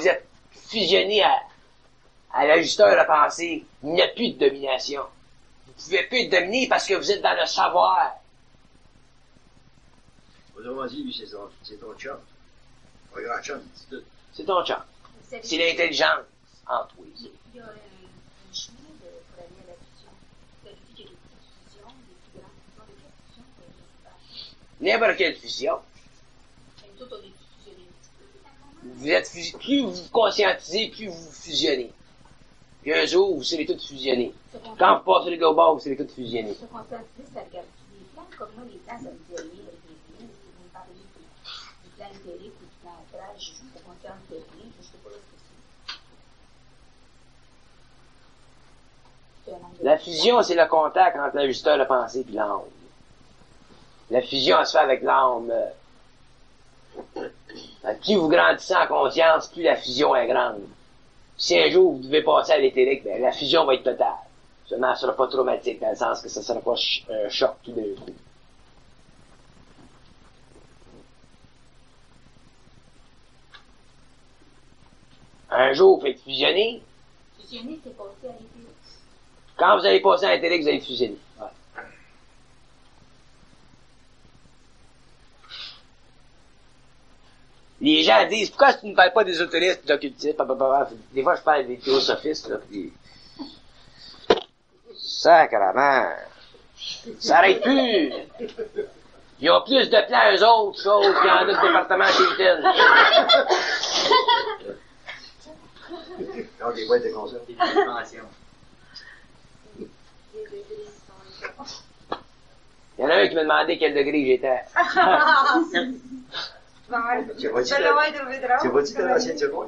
à l'ajusteur à pensée, il n'y a plus de domination. Vous ne pouvez plus être dominé parce que vous êtes dans le savoir. Autrement dit, lui, c'est ton chum. Un grand chum, c'est tout. C'est ton chum. Vous savez, C'est l'intelligence en toi. il y a un chemin pour aller à la fusion. Vous avez dit qu'il y a des petites fusions, des plus grandes fusions. De quelle fusion vous avez fait? N'importe quelle fusion. Et nous autres, on est fusionnés un petit peu, quand même. Vous êtes plus vous vous conscientisez, plus vous fusionnez. Puis un jour, vous serez tous fusionnés. Quand vous passerez de l'autre bord, vous serez tous fusionnés. Se conscientiser, ça regarde les plans. Comme moi, les plans, ça me dit rien avec les plans. Si vous me parlez du plan éthérique ou du plan astral, je joue pour conscience de rien. Je ne sais pas ce que c'est. C'est un angle de- La fusion, c'est le contact entre l'ajusteur de pensée et l'âme. La fusion, elle se fait avec l'âme. Plus vous grandissez en conscience, plus la fusion est grande. Si un jour vous devez passer à l'éthérique, ben, la fusion va être totale. Seulement, elle sera pas traumatique, dans le sens que ça sera pas un choc tout d'un coup. Un jour, vous faites fusionner. Fusionner, c'est passé à l'éthérique. Quand vous allez passer à l'éthérique, vous allez fusionner. Ouais. Les gens disent, pourquoi tu ne parles pas des autoristes, d'occultistes, des fois je parle des théosophistes, là, pis sacrément, ça arrête plus. Ils ont plus de plans eux autres choses qu'il y en a de département chez Hilton. Ils ont des boîtes de conserve. Des dimensions. Il y en a un qui m'a demandé quel degré j'étais. Tu vas dire de l'ancienne seconde?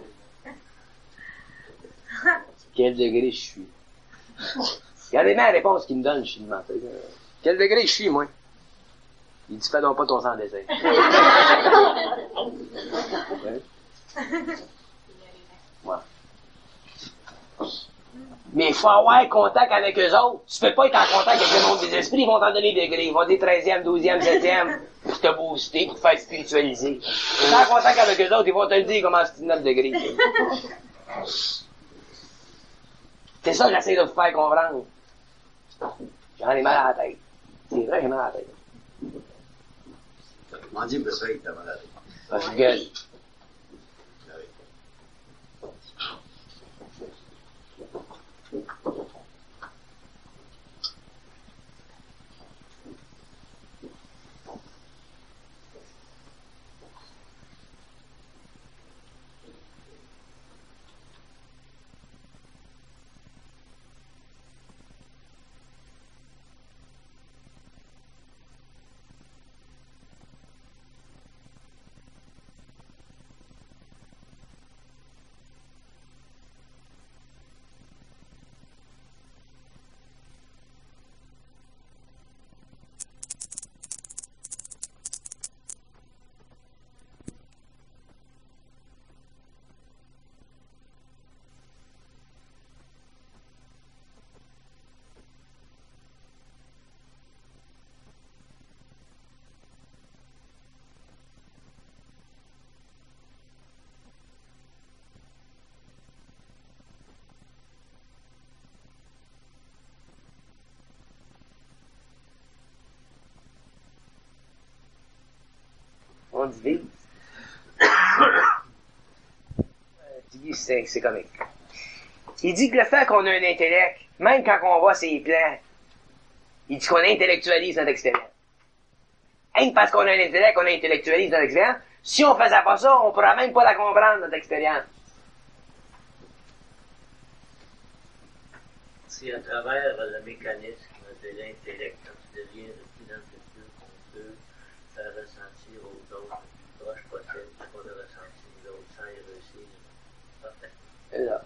Quel degré je suis. Regardez bien la réponse qu'il me donne, je suis demandé. Quel degré je suis, moi? Il dit, fais donc pas ton sang dessin. Ouais. Ouais. Mais il faut avoir contact avec eux autres. Tu peux pas être en contact avec le monde des esprits, ils vont t'en donner des degrés. Ils vont dire 13e, 12e, 7e, pour te booster, pour te faire spiritualiser. Tu es en contact avec eux autres, ils vont te le dire comment c'est 9 degrés. C'est ça que j'essaie de vous faire comprendre. J'en ai mal à la tête. C'est vrai, j'ai mal à la tête. M'en dis, me serait que t'as malade. Ah, je gueule. on divise. C'est comique. Il dit que le fait qu'on a un intellect, même quand on voit ses plans, il dit qu'on intellectualise notre expérience. Rien que parce qu'on a un intellect, on intellectualise notre expérience. Si on faisait pas ça, on pourrait même pas la comprendre, notre expérience. C'est à travers le mécanisme de l'intellect, quand tu deviens de plus en plus qu'on peut faire ressentir aux autres le plus proche possible ce qu'on a ressenti nous autres sans y réussir. Parfait. C'est là.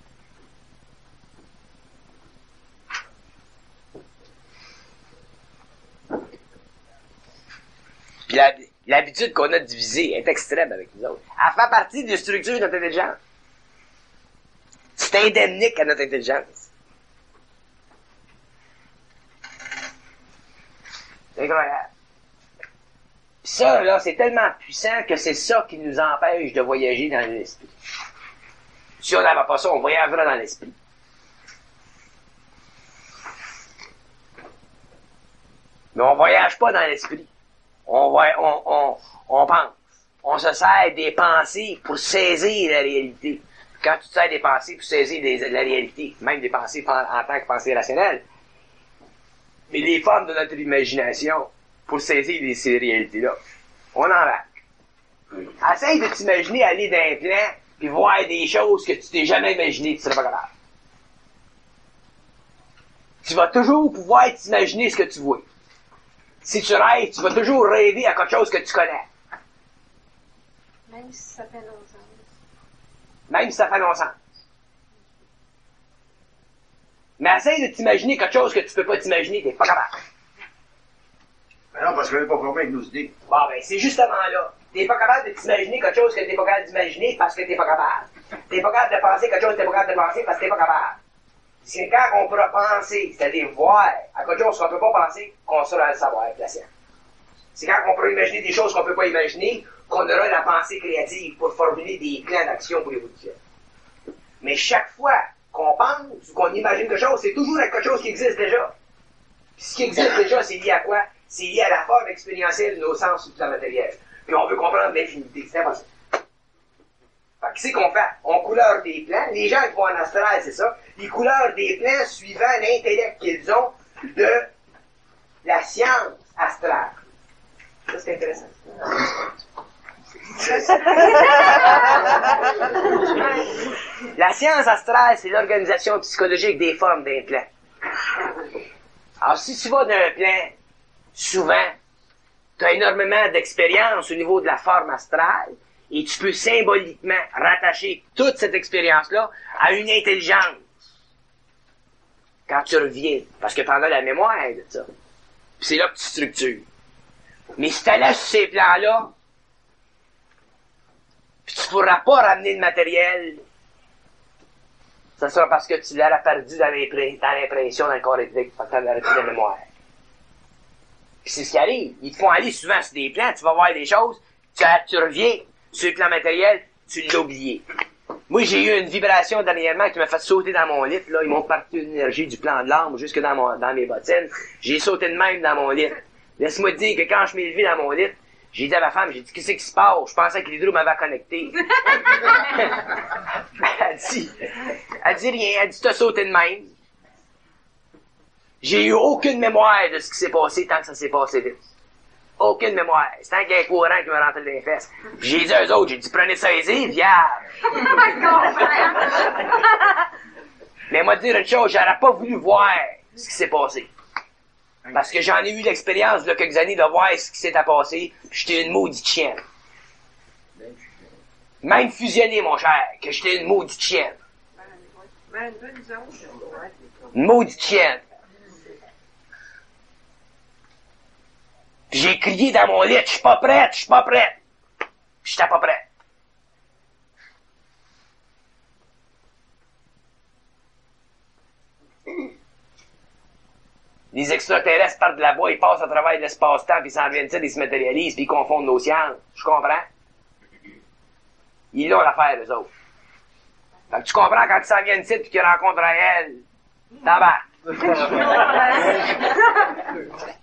Puis l'habitude qu'on a de diviser est extrême avec nous autres. Elle fait partie d'une structure de notre intelligence. C'est indemnique à notre intelligence. C'est incroyable. Puis ça, là, c'est tellement puissant que c'est ça qui nous empêche de voyager dans l'esprit. Si on n'avait pas ça, on voyagerait dans l'esprit. Mais on voyage pas dans l'esprit. On pense. On se sert des pensées pour saisir la réalité. Quand tu te sers des pensées pour saisir la réalité, même des pensées en tant que pensée rationnelle, mais les formes de notre imagination pour saisir ces réalités-là, on embarque. Essaye de t'imaginer aller d'un plan puis voir des choses que tu t'es jamais imaginées, tu serais pas capable. Tu vas toujours pouvoir t'imaginer ce que tu vois. Si tu rêves, tu vas toujours rêver à quelque chose que tu connais. Même si ça fait longtemps. Même si ça fait longtemps. Mais essaye de t'imaginer quelque chose que tu peux pas t'imaginer, t'es pas capable. Ben non, parce qu'on n'est pas formé avec nos idées. Bon, ben, c'est justement là. T'es pas capable de t'imaginer quelque chose que t'es pas capable d'imaginer parce que t'es pas capable. T'es pas capable de penser quelque chose que t'es pas capable de penser parce que t'es pas capable. C'est quand on pourra penser, c'est-à-dire voir à quelque chose qu'on peut pas penser, qu'on saura le savoir avec la science. C'est quand on pourra imaginer des choses qu'on peut pas imaginer, qu'on aura la pensée créative pour formuler des plans d'action pour l'évolution. Mais chaque fois qu'on pense ou qu'on imagine quelque chose, c'est toujours quelque chose qui existe déjà. Puis ce qui existe déjà, c'est lié à quoi? C'est lié à la forme expérientielle de nos sens ou de la matérielle. Puis on veut comprendre l'infinité, c'est impossible. Fait que qu'est-ce qu'on fait? On couleur des plans. Les gens qui vont en astral, c'est ça. Ils couleur des plans suivant l'intellect qu'ils ont de la science astrale. Ça, c'est intéressant. La science astrale, c'est l'organisation psychologique des formes d'un plan. Alors, si tu vas d'un plan, souvent, tu as énormément d'expérience au niveau de la forme astrale, et tu peux symboliquement rattacher toute cette expérience-là à une intelligence. Quand tu reviens, parce que tu en as la mémoire de ça. Puis c'est là que tu structures. Mais si tu allais sur ces plans-là, puis tu ne pourras pas ramener le matériel, ça sera parce que tu l'auras perdu dans l'impression dans le corps électrique, parce que tu n'auras plus de mémoire. Puis c'est ce qui arrive. Ils te font aller souvent sur des plans, tu vas voir des choses, tu reviens sur le plan matériel, tu l'as oublié. Moi, j'ai eu une vibration dernièrement qui m'a fait sauter dans mon lit. Là, ils m'ont parti une énergie du plan de l'âme jusque dans mes bottines. J'ai sauté de même dans mon lit. Laisse-moi te dire que quand je m'ai levé dans mon lit, j'ai dit à ma femme, j'ai dit, qu'est-ce qui se passe? Je pensais que l'hydro m'avait connecté. Elle dit rien. Elle dit, t'as sauté de même. J'ai eu aucune mémoire de ce qui s'est passé tant que ça s'est passé vite. Aucune mémoire. C'est tant qu'il y a un courant qui me rentrait dans les fesses. Puis j'ai dit aux autres, j'ai dit, prenez ça aisé, vierge. Mais moi, dire une chose, j'aurais pas voulu voir ce qui s'est passé. Parce que j'en ai eu l'expérience, de quelques années, de voir ce qui s'était passé, puis j'étais une maudite chienne. Même fusionné, mon cher, que j'étais une maudite chienne. Une maudite chienne. Puis j'ai crié dans mon lit, je suis pas prête, je suis pas prête. Puis j'étais pas prête. Les extraterrestres partent de là-bas, ils passent à travers l'espace-temps, puis ils s'en viennent, ils se matérialisent, puis ils confondent nos sciences. Je comprends? Ils l'ont l'affaire, eux autres. Fait que tu comprends quand ils s'en viennent ici, puis qu'ils rencontrent elle, tabac.